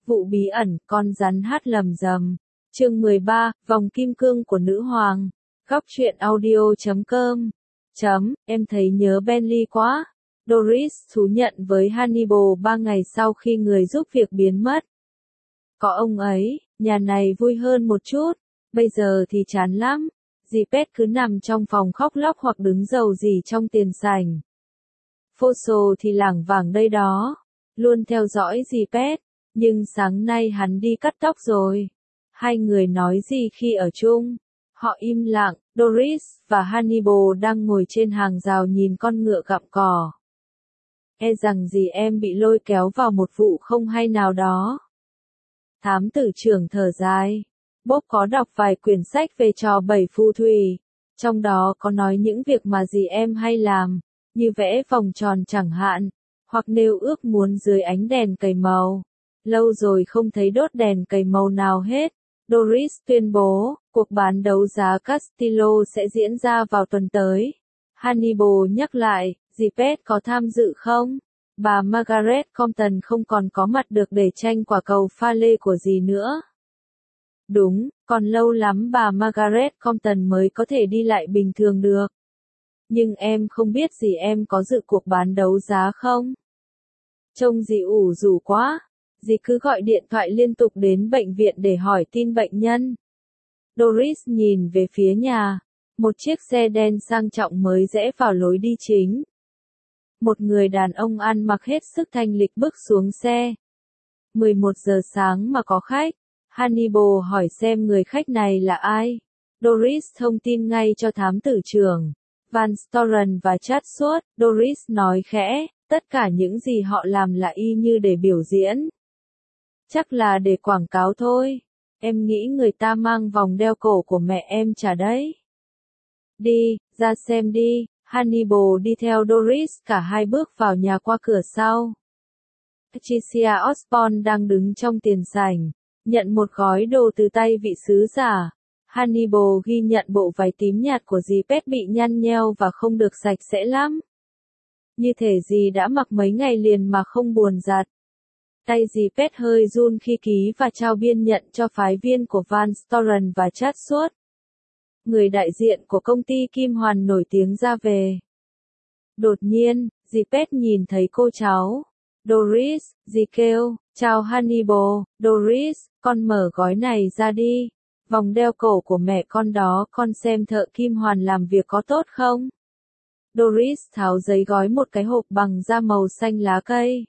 Vụ bí ẩn, con rắn hát lầm rầm. Chương 13, vòng kim cương của nữ hoàng. Góc truyện audio.com. Em thấy nhớ Bentley quá. Doris thú nhận với Hannibal 3 ngày sau khi người giúp việc biến mất. Có ông ấy, nhà này vui hơn một chút. Bây giờ thì chán lắm. Dì Pet cứ nằm trong phòng khóc lóc hoặc đứng rầu rỉ trong tiền sảnh. Fosso thì lảng vảng đây đó. Luôn theo dõi dì Pet. Nhưng sáng nay hắn đi cắt tóc rồi. Hai người nói gì khi ở chung? Họ im lặng, Doris và Hannibal đang ngồi trên hàng rào nhìn con ngựa gặm cỏ. E rằng dì em bị lôi kéo vào một vụ không hay nào đó. Thám tử trưởng thở dài. Bob có đọc vài quyển sách về trò bảy phù thủy. Trong đó có nói những việc mà dì em hay làm, như vẽ vòng tròn chẳng hạn, hoặc nêu ước muốn dưới ánh đèn cầy màu. Lâu rồi không thấy đốt đèn cầy màu nào hết. Doris tuyên bố, cuộc bán đấu giá Castillo sẽ diễn ra vào tuần tới. Hannibal nhắc lại, dì Pet có tham dự không? Bà Margaret Compton không còn có mặt được để tranh quả cầu pha lê của dì nữa. Đúng, còn lâu lắm bà Margaret Compton mới có thể đi lại bình thường được. Nhưng em không biết dì em có dự cuộc bán đấu giá không? Trông dì ủ rũ quá. Dì cứ gọi điện thoại liên tục đến bệnh viện để hỏi tin bệnh nhân. Doris nhìn về phía nhà. Một chiếc xe đen sang trọng mới rẽ vào lối đi chính. Một người đàn ông ăn mặc hết sức thanh lịch bước xuống xe. 11 giờ sáng mà có khách. Hannibal hỏi xem người khách này là ai. Doris thông tin ngay cho thám tử trưởng. Van Storen và Chatsworth. Doris nói khẽ, tất cả những gì họ làm là y như để biểu diễn. Chắc là để quảng cáo thôi. Em nghĩ người ta mang vòng đeo cổ của mẹ em trả đấy. Đi, ra xem đi. Hannibal đi theo Doris cả hai bước vào nhà qua cửa sau. Patricia Osborne đang đứng trong tiền sảnh, nhận một gói đồ từ tay vị sứ giả. Hannibal ghi nhận bộ váy tím nhạt của dì Pet bị nhăn nheo và không được sạch sẽ lắm. Như thể dì đã mặc mấy ngày liền mà không buồn giặt. Tay dì Pet hơi run khi ký và trao biên nhận cho phái viên của Van Storen và Chatsworth. Người đại diện của công ty Kim Hoàn nổi tiếng ra về. Đột nhiên, dì Pet nhìn thấy cô cháu. Doris, dì kêu, chào Hannibal. Doris, con mở gói này ra đi. Vòng đeo cổ của mẹ con đó, con xem thợ Kim Hoàn làm việc có tốt không? Doris tháo giấy gói một cái hộp bằng da màu xanh lá cây.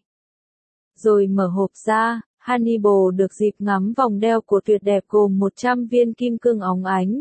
Rồi mở hộp ra, Hannibal được dịp ngắm vòng đeo của tuyệt đẹp gồm 100 viên kim cương óng ánh.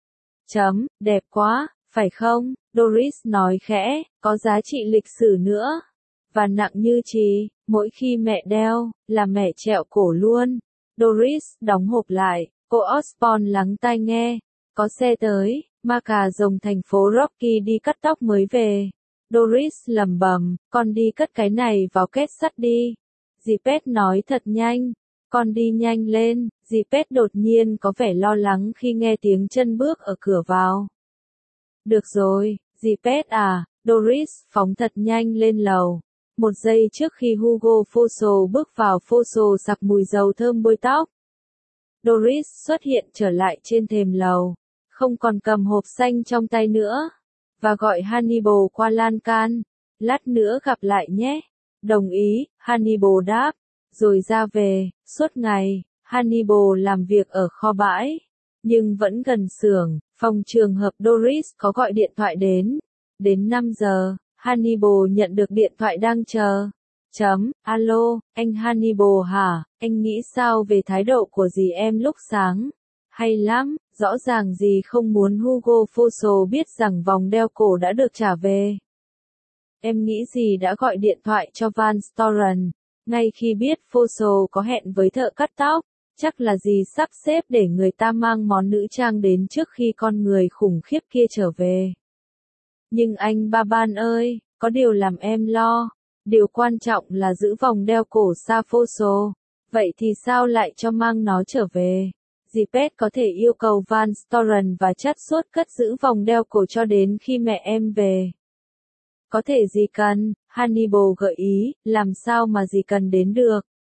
Đẹp quá, phải không? Doris nói khẽ, có giá trị lịch sử nữa. Và nặng như chì, mỗi khi mẹ đeo, là mẹ trẹo cổ luôn. Doris đóng hộp lại, cô Osborne lắng tai nghe. Có xe tới, ma cà rồng thành phố Rocky đi cắt tóc mới về. Doris lẩm bẩm, con đi cất cái này vào két sắt đi. Dì Pet nói thật nhanh, con đi nhanh lên. Dì Pet đột nhiên có vẻ lo lắng khi nghe tiếng chân bước ở cửa vào. Được rồi, dì Pet à, Doris phóng thật nhanh lên lầu. Một giây trước khi Hugo Fosso bước vào, Fosso sặc mùi dầu thơm bôi tóc. Doris xuất hiện trở lại trên thềm lầu, không còn cầm hộp xanh trong tay nữa, và gọi Hannibal qua lan can. Lát nữa gặp lại nhé. Đồng ý, Hannibal đáp, rồi ra về. Suốt ngày, Hannibal làm việc ở kho bãi, nhưng vẫn gần xưởng, phòng trường hợp Doris có gọi điện thoại đến. Đến 5 giờ, Hannibal nhận được điện thoại đang chờ. Alo, anh Hannibal hả? Anh nghĩ sao về thái độ của dì em lúc sáng? Hay lắm, rõ ràng dì không muốn Hugo Fosso biết rằng vòng đeo cổ đã được trả về. Em nghĩ dì đã gọi điện thoại cho Van Storen, ngay khi biết Fosso có hẹn với thợ cắt tóc. Chắc là dì sắp xếp để người ta mang món nữ trang đến trước khi con người khủng khiếp kia trở về. Nhưng anh Baban ơi, có điều làm em lo. Điều quan trọng là giữ vòng đeo cổ xa Fosso. Vậy thì sao lại cho mang nó trở về? Dì Pet có thể yêu cầu Van Storen và Chatsworth cất giữ vòng đeo cổ cho đến khi mẹ em về. Có thể dì cần, Hannibal gợi ý, làm sao mà dì cần đến được.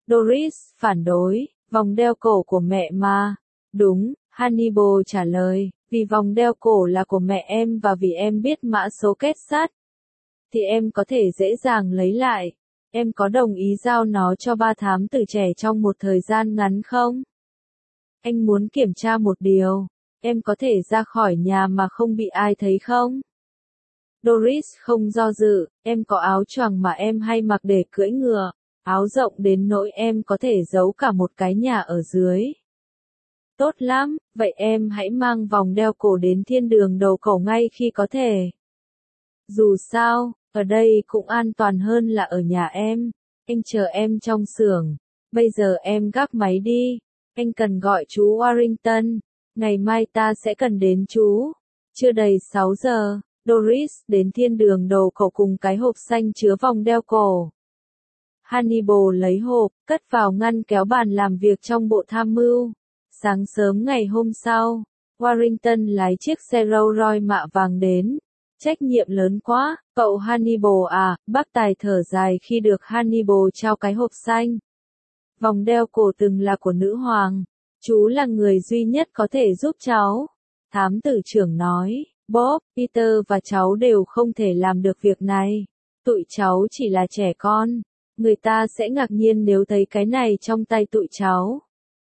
Doris phản đối, vòng đeo cổ của mẹ mà. Đúng, Hannibal trả lời, vì vòng đeo cổ là của mẹ em và vì em biết mã số kết sắt, thì em có thể dễ dàng lấy lại. Em có đồng ý giao nó cho ba thám tử trẻ trong một thời gian ngắn không? Anh muốn kiểm tra một điều, em có thể ra khỏi nhà mà không bị ai thấy không? Doris không do dự, em có áo choàng mà em hay mặc để cưỡi ngựa, áo rộng đến nỗi em có thể giấu cả một cái nhà ở dưới. Tốt lắm, vậy em hãy mang vòng đeo cổ đến thiên đường đầu cầu ngay khi có thể. Dù sao, ở đây cũng an toàn hơn là ở nhà em. Anh chờ em trong xưởng. Bây giờ em gác máy đi. Anh cần gọi chú Warrington. Ngày mai ta sẽ cần đến chú. Chưa đầy 6 giờ, Doris đến thiên đường đầu cầu cùng cái hộp xanh chứa vòng đeo cổ. Hannibal lấy hộp, cất vào ngăn kéo bàn làm việc trong bộ tham mưu. Sáng sớm ngày hôm sau, Warrington lái chiếc xe Rolls Royce mạ vàng đến. Trách nhiệm lớn quá, cậu Hannibal à, bác Tài thở dài khi được Hannibal trao cái hộp xanh. Vòng đeo cổ từng là của nữ hoàng, chú là người duy nhất có thể giúp cháu. Thám tử trưởng nói, Bob, Peter và cháu đều không thể làm được việc này. Tụi cháu chỉ là trẻ con, người ta sẽ ngạc nhiên nếu thấy cái này trong tay tụi cháu.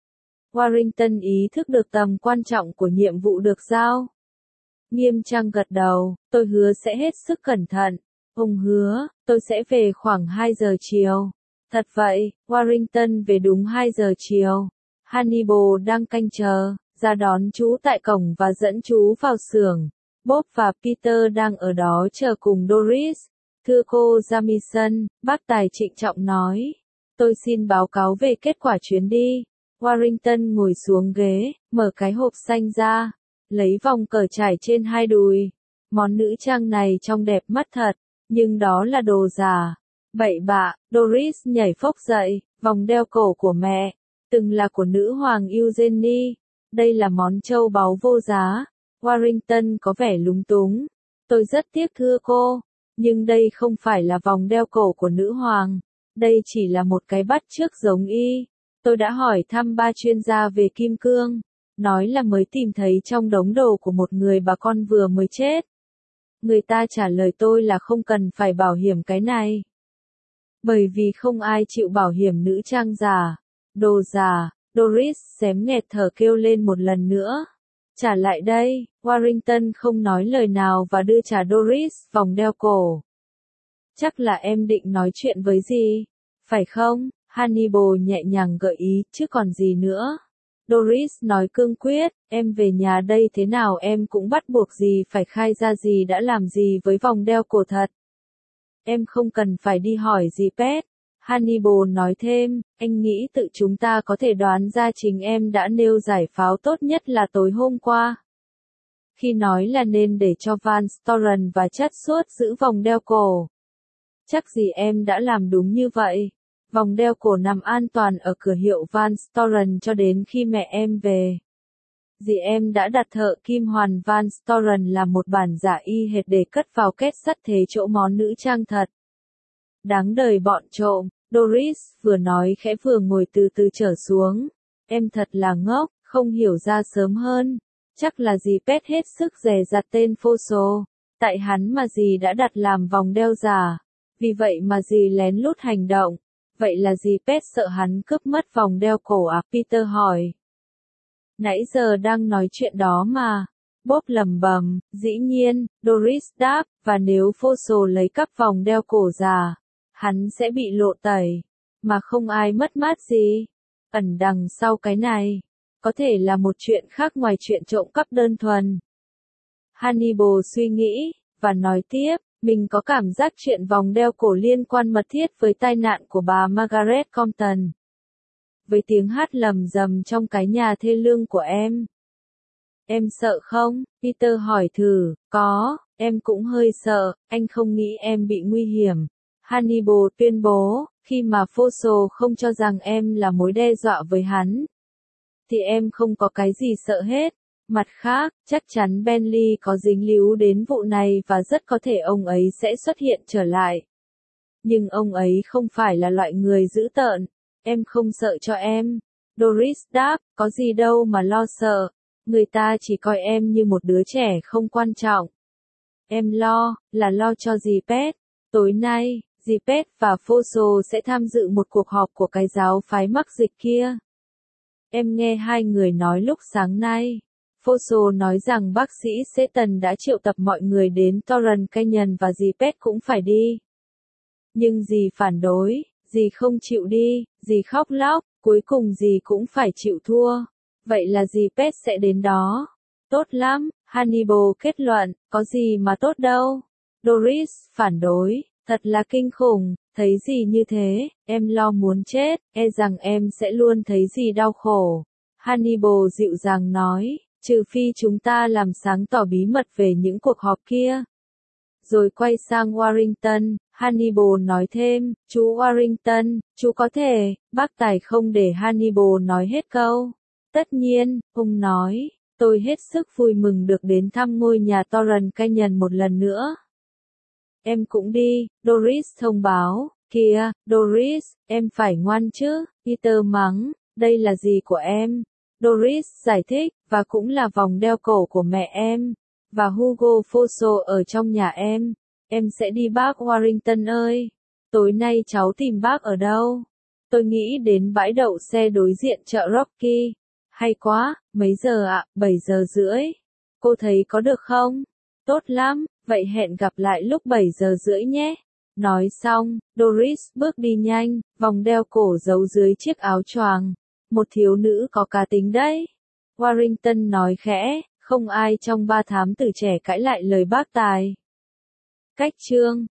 Warrington ý thức được tầm quan trọng của nhiệm vụ được giao. Nghiêm trang gật đầu, tôi hứa sẽ hết sức cẩn thận. Ông hứa, tôi sẽ về khoảng 2 giờ chiều. Thật vậy, Warrington về đúng 2 giờ chiều. Hannibal đang canh chờ, ra đón chú tại cổng và dẫn chú vào xưởng. Bob và Peter đang ở đó chờ cùng Doris. Thưa cô Jamison, bác Tài trịnh trọng nói. Tôi xin báo cáo về kết quả chuyến đi. Warrington ngồi xuống ghế, mở cái hộp xanh ra. Lấy vòng cờ trải trên hai đùi. Món nữ trang này trông đẹp mắt thật, nhưng đó là đồ giả. Bậy bạ, Doris nhảy phốc dậy, vòng đeo cổ của mẹ, từng là của nữ hoàng Eugenie. Đây là món châu báu vô giá. Warrington có vẻ lúng túng. Tôi rất tiếc thưa cô, nhưng đây không phải là vòng đeo cổ của nữ hoàng. Đây chỉ là một cái bắt chước giống y. Tôi đã hỏi thăm 3 chuyên gia về kim cương. Nói là mới tìm thấy trong đống đồ của một người bà con vừa mới chết. Người ta trả lời tôi là không cần phải bảo hiểm cái này. Bởi vì không ai chịu bảo hiểm nữ trang giả. Đồ giả, Doris xém nghẹt thở kêu lên một lần nữa. Trả lại đây, Warrington không nói lời nào và đưa trả Doris vòng đeo cổ. Chắc là em định nói chuyện với gì, phải không? Hannibal nhẹ nhàng gợi ý, chứ còn gì nữa. Doris nói cương quyết, em về nhà đây thế nào em cũng bắt buộc gì phải khai ra gì đã làm gì với vòng đeo cổ thật. Em không cần phải đi hỏi gì Pet. Hannibal nói thêm, anh nghĩ tự chúng ta có thể đoán ra chính em đã nêu giải pháo tốt nhất là tối hôm qua. Khi nói là nên để cho Van Storen và Chất Suốt giữ vòng đeo cổ. Chắc gì em đã làm đúng như vậy. Vòng đeo cổ nằm an toàn ở cửa hiệu Van Storen cho đến khi mẹ em về. Dì em đã đặt thợ kim hoàn Van Storen làm một bản giả y hệt để cất vào két sắt thế chỗ món nữ trang thật. Đáng đời bọn trộm, Doris vừa nói khẽ vừa ngồi từ từ trở xuống. Em thật là ngốc, không hiểu ra sớm hơn. Chắc là dì Pet hết sức dè dặt tên Foso. Tại hắn mà dì đã đặt làm vòng đeo giả. Vì vậy mà dì lén lút hành động. Vậy là dì Pet sợ hắn cướp mất vòng đeo cổ à? Peter hỏi. Nãy giờ đang nói chuyện đó mà. Bob lẩm bẩm, dĩ nhiên, Doris đáp, và nếu Foso lấy cắp vòng đeo cổ giả, hắn sẽ bị lộ tẩy, mà không ai mất mát gì. Ẩn đằng sau cái này, có thể là một chuyện khác ngoài chuyện trộm cắp đơn thuần. Hannibal suy nghĩ, và nói tiếp, mình có cảm giác chuyện vòng đeo cổ liên quan mật thiết với tai nạn của bà Margaret Compton. Với tiếng hát lầm rầm trong cái nhà thê lương của em. Em sợ không? Peter hỏi thử, có, em cũng hơi sợ, anh không nghĩ em bị nguy hiểm. Hannibal tuyên bố, khi mà Foso không cho rằng em là mối đe dọa với hắn, thì em không có cái gì sợ hết. Mặt khác, chắc chắn Bentley có dính líu đến vụ này và rất có thể ông ấy sẽ xuất hiện trở lại. Nhưng ông ấy không phải là loại người dữ tợn. Em không sợ cho em. Doris đáp, có gì đâu mà lo sợ. Người ta chỉ coi em như một đứa trẻ không quan trọng. Em lo, là lo cho dì Pet. Tối nay, dì Pet và Foso sẽ tham dự một cuộc họp của cái giáo phái mắc dịch kia. Em nghe hai người nói lúc sáng nay. Foso nói rằng bác sĩ Seton đã triệu tập mọi người đến Torrent Canyon và dì Pet cũng phải đi. Nhưng dì phản đối, dì không chịu đi, dì khóc lóc, cuối cùng dì cũng phải chịu thua. Vậy là dì Pet sẽ đến đó. Tốt lắm, Hannibal kết luận, có gì mà tốt đâu. Doris phản đối, thật là kinh khủng, thấy gì như thế, em lo muốn chết, e rằng em sẽ luôn thấy gì đau khổ. Hannibal dịu dàng nói, trừ phi chúng ta làm sáng tỏ bí mật về những cuộc họp kia. Rồi quay sang Warrington, Hannibal nói thêm, chú Warrington, chú có thể, bác Tài không để Hannibal nói hết câu. Tất nhiên, ông nói, tôi hết sức vui mừng được đến thăm ngôi nhà Torrent Canyon một lần nữa. Em cũng đi, Doris thông báo, kìa, Doris, em phải ngoan chứ, Peter mắng, đây là gì của em? Doris giải thích, và cũng là vòng đeo cổ của mẹ em, và Hugo Foso ở trong nhà em sẽ đi bác Warrington ơi. Tối nay cháu tìm bác ở đâu? Tôi nghĩ đến bãi đậu xe đối diện chợ Rocky. Hay quá, mấy giờ ạ? 7 giờ rưỡi. Cô thấy có được không? Tốt lắm, vậy hẹn gặp lại lúc 7 giờ rưỡi nhé. Nói xong, Doris bước đi nhanh, vòng đeo cổ giấu dưới chiếc áo choàng. Một thiếu nữ có cá tính đấy. Warrington nói khẽ, không ai trong ba thám tử trẻ cãi lại lời bác Tài. Cách chương